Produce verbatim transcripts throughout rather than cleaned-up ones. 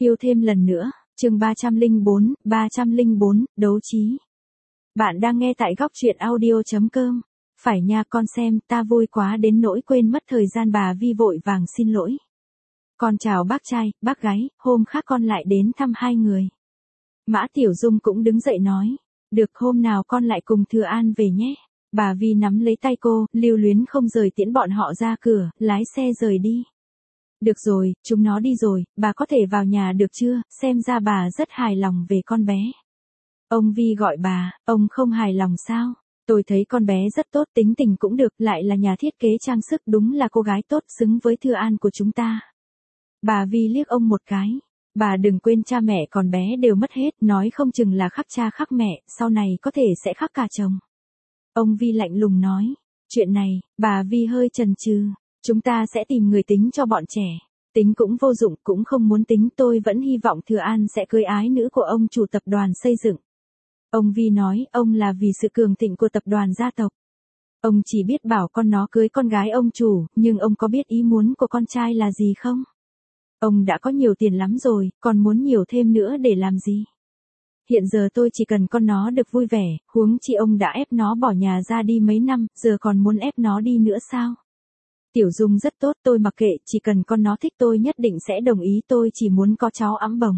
Yêu thêm lần nữa, chương ba trăm lẻ bốn, ba trăm lẻ bốn, đấu trí. Bạn đang nghe tại góc truyện audio chấm com. Phải nha con xem, ta vui quá đến nỗi quên mất thời gian. Bà Vi vội vàng xin lỗi. Con chào bác trai, bác gái, hôm khác con lại đến thăm hai người. Mã Tiểu Dung cũng đứng dậy nói. Được, hôm nào con lại cùng Thừa An về nhé. Bà Vi nắm lấy tay cô, lưu luyến không rời tiễn bọn họ ra cửa, lái xe rời đi. Được rồi, chúng nó đi rồi, bà có thể vào nhà được chưa, xem ra bà rất hài lòng về con bé. Ông Vi gọi bà, ông không hài lòng sao? Tôi thấy con bé rất tốt, tính tình cũng được, lại là nhà thiết kế trang sức, đúng là cô gái tốt, xứng với Thừa An của chúng ta. Bà Vi liếc ông một cái. Bà đừng quên cha mẹ con bé đều mất hết, nói không chừng là khắc cha khắc mẹ, sau này có thể sẽ khắc cả chồng. Ông Vi lạnh lùng nói. Chuyện này, bà Vi hơi chần chừ. Chúng ta sẽ tìm người tính cho bọn trẻ. Tính cũng vô dụng, cũng không muốn tính, tôi vẫn hy vọng Thừa An sẽ cưới ái nữ của ông chủ tập đoàn xây dựng. Ông Vi nói, ông là vì sự cường thịnh của tập đoàn gia tộc. Ông chỉ biết bảo con nó cưới con gái ông chủ, nhưng ông có biết ý muốn của con trai là gì không? Ông đã có nhiều tiền lắm rồi, còn muốn nhiều thêm nữa để làm gì? Hiện giờ tôi chỉ cần con nó được vui vẻ, huống chi ông đã ép nó bỏ nhà ra đi mấy năm, giờ còn muốn ép nó đi nữa sao? Tiểu Dung rất tốt, tôi mặc kệ, chỉ cần con nó thích tôi nhất định sẽ đồng ý, tôi chỉ muốn có cháu ẵm bồng.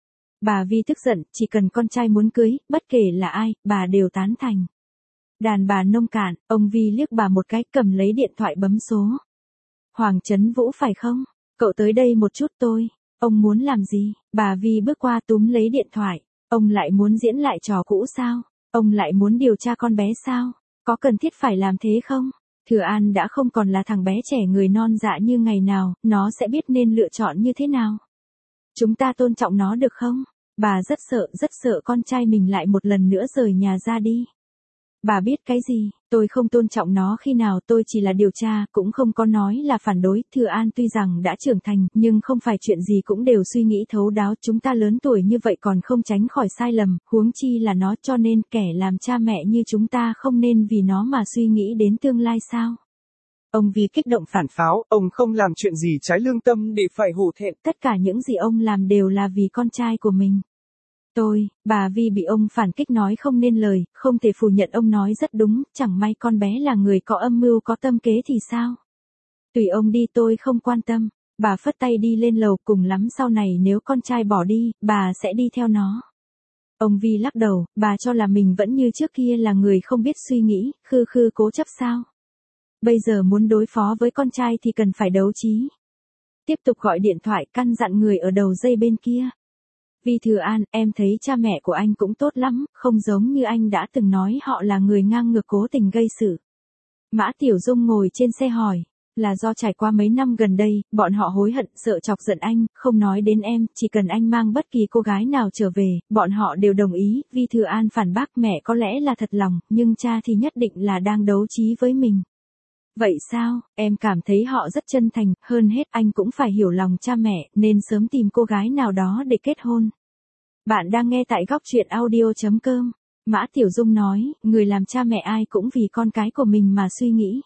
Bà Vi tức giận, chỉ cần con trai muốn cưới, bất kể là ai, bà đều tán thành. Đàn bà nông cạn, ông Vi liếc bà một cái, cầm lấy điện thoại bấm số. Hoàng Trấn Vũ phải không? Cậu tới đây một chút tôi. Ông muốn làm gì? Bà Vi bước qua túm lấy điện thoại. Ông lại muốn diễn lại trò cũ sao? Ông lại muốn điều tra con bé sao? Có cần thiết phải làm thế không? Thừa An đã không còn là thằng bé trẻ người non dạ như ngày nào, nó sẽ biết nên lựa chọn như thế nào. Chúng ta tôn trọng nó được không? Bà rất sợ, rất sợ con trai mình lại một lần nữa rời nhà ra đi. Bà biết cái gì, tôi không tôn trọng nó khi nào, tôi chỉ là điều tra, cũng không có nói là phản đối. Thừa An tuy rằng đã trưởng thành, nhưng không phải chuyện gì cũng đều suy nghĩ thấu đáo, chúng ta lớn tuổi như vậy còn không tránh khỏi sai lầm, huống chi là nó, cho nên kẻ làm cha mẹ như chúng ta không nên vì nó mà suy nghĩ đến tương lai sao? Ông Vi kích động phản pháo, ông không làm chuyện gì trái lương tâm để phải hổ thẹn. Tất cả những gì ông làm đều là vì con trai của mình. Tôi, bà Vi bị ông phản kích nói không nên lời, không thể phủ nhận ông nói rất đúng, chẳng may con bé là người có âm mưu có tâm kế thì sao? Tùy ông đi, tôi không quan tâm. Bà phất tay đi lên lầu, cùng lắm sau này nếu con trai bỏ đi, bà sẽ đi theo nó. Ông Vi lắc đầu, bà cho là mình vẫn như trước kia là người không biết suy nghĩ, khư khư cố chấp sao? Bây giờ muốn đối phó với con trai thì cần phải đấu trí. Tiếp tục gọi điện thoại căn dặn người ở đầu dây bên kia. Vi Thừa An, em thấy cha mẹ của anh cũng tốt lắm, không giống như anh đã từng nói họ là người ngang ngược cố tình gây sự. Mã Tiểu Dung ngồi trên xe hỏi, là do trải qua mấy năm gần đây, bọn họ hối hận, sợ chọc giận anh, không nói đến em, chỉ cần anh mang bất kỳ cô gái nào trở về, bọn họ đều đồng ý. Vi Thừa An phản bác, mẹ có lẽ là thật lòng, nhưng cha thì nhất định là đang đấu trí với mình. Vậy sao, em cảm thấy họ rất chân thành, hơn hết anh cũng phải hiểu lòng cha mẹ, nên sớm tìm cô gái nào đó để kết hôn. Bạn đang nghe tại góc truyện audio chấm com. Mã Tiểu Dung nói, người làm cha mẹ ai cũng vì con cái của mình mà suy nghĩ.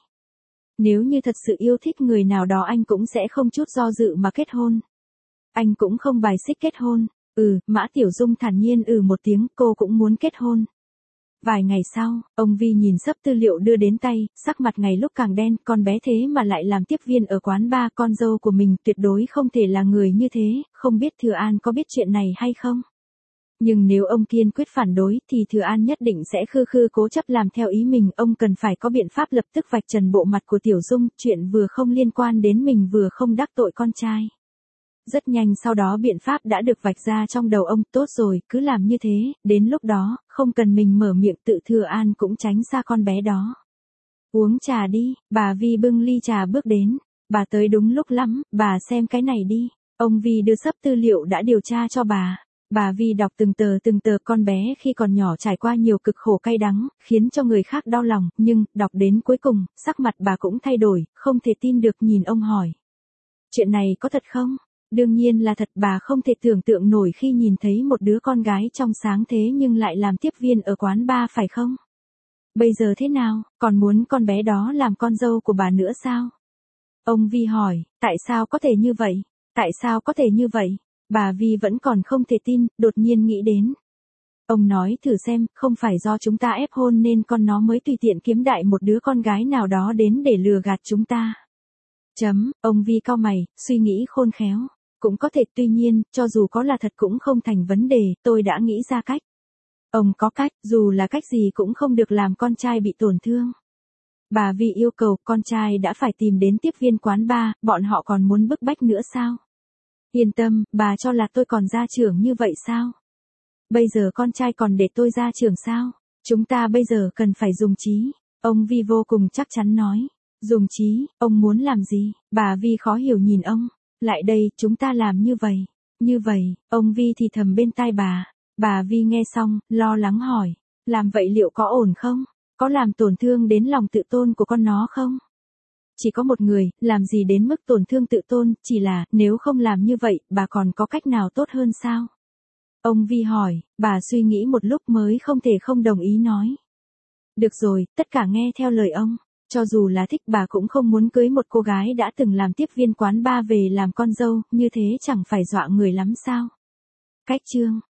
Nếu như thật sự yêu thích người nào đó anh cũng sẽ không chút do dự mà kết hôn. Anh cũng không bài xích kết hôn. Ừ, Mã Tiểu Dung thản nhiên ừ một tiếng, cô cũng muốn kết hôn. Vài ngày sau, ông Vi nhìn sấp tư liệu đưa đến tay, sắc mặt ngày lúc càng đen, con bé thế mà lại làm tiếp viên ở quán bar, con dâu của mình tuyệt đối không thể là người như thế, không biết Thừa An có biết chuyện này hay không? Nhưng nếu ông kiên quyết phản đối thì Thừa An nhất định sẽ khư khư cố chấp làm theo ý mình, ông cần phải có biện pháp lập tức vạch trần bộ mặt của Tiểu Dung, chuyện vừa không liên quan đến mình vừa không đắc tội con trai. Rất nhanh sau đó biện pháp đã được vạch ra trong đầu ông, tốt rồi, cứ làm như thế, đến lúc đó, không cần mình mở miệng tự Thừa An cũng tránh xa con bé đó. Uống trà đi, bà Vi bưng ly trà bước đến, bà tới đúng lúc lắm, bà xem cái này đi. Ông Vi đưa sấp tư liệu đã điều tra cho bà. Bà Vi đọc từng tờ từng tờ, con bé khi còn nhỏ trải qua nhiều cực khổ cay đắng, khiến cho người khác đau lòng, nhưng, đọc đến cuối cùng, sắc mặt bà cũng thay đổi, không thể tin được nhìn ông hỏi. Chuyện này có thật không? Đương nhiên là thật, bà không thể tưởng tượng nổi khi nhìn thấy một đứa con gái trong sáng thế nhưng lại làm tiếp viên ở quán bar phải không? Bây giờ thế nào, còn muốn con bé đó làm con dâu của bà nữa sao? Ông Vi hỏi, tại sao có thể như vậy? Tại sao có thể như vậy? Bà Vi vẫn còn không thể tin, đột nhiên nghĩ đến. Ông nói thử xem, không phải do chúng ta ép hôn nên con nó mới tùy tiện kiếm đại một đứa con gái nào đó đến để lừa gạt chúng ta. Chấm, ông Vi cau mày, suy nghĩ khôn khéo. Cũng có thể, tuy nhiên, cho dù có là thật cũng không thành vấn đề, tôi đã nghĩ ra cách. Ông có cách, dù là cách gì cũng không được làm con trai bị tổn thương. Bà Vi yêu cầu, con trai đã phải tìm đến tiếp viên quán bar, bọn họ còn muốn bức bách nữa sao? Yên tâm, bà cho là tôi còn gia trưởng như vậy sao? Bây giờ con trai còn để tôi gia trưởng sao? Chúng ta bây giờ cần phải dùng trí. Ông Vi vô cùng chắc chắn nói. Dùng trí, ông muốn làm gì? Bà Vi khó hiểu nhìn ông. Lại đây, chúng ta làm như vậy. Như vậy, ông Vi thì thầm bên tai bà. Bà Vi nghe xong, lo lắng hỏi. Làm vậy liệu có ổn không? Có làm tổn thương đến lòng tự tôn của con nó không? Chỉ có một người, làm gì đến mức tổn thương tự tôn, chỉ là, nếu không làm như vậy, bà còn có cách nào tốt hơn sao? Ông Vi hỏi, bà suy nghĩ một lúc mới không thể không đồng ý nói. Được rồi, tất cả nghe theo lời ông. Cho dù là thích bà cũng không muốn cưới một cô gái đã từng làm tiếp viên quán bar về làm con dâu, như thế chẳng phải dọa người lắm sao? Cách chương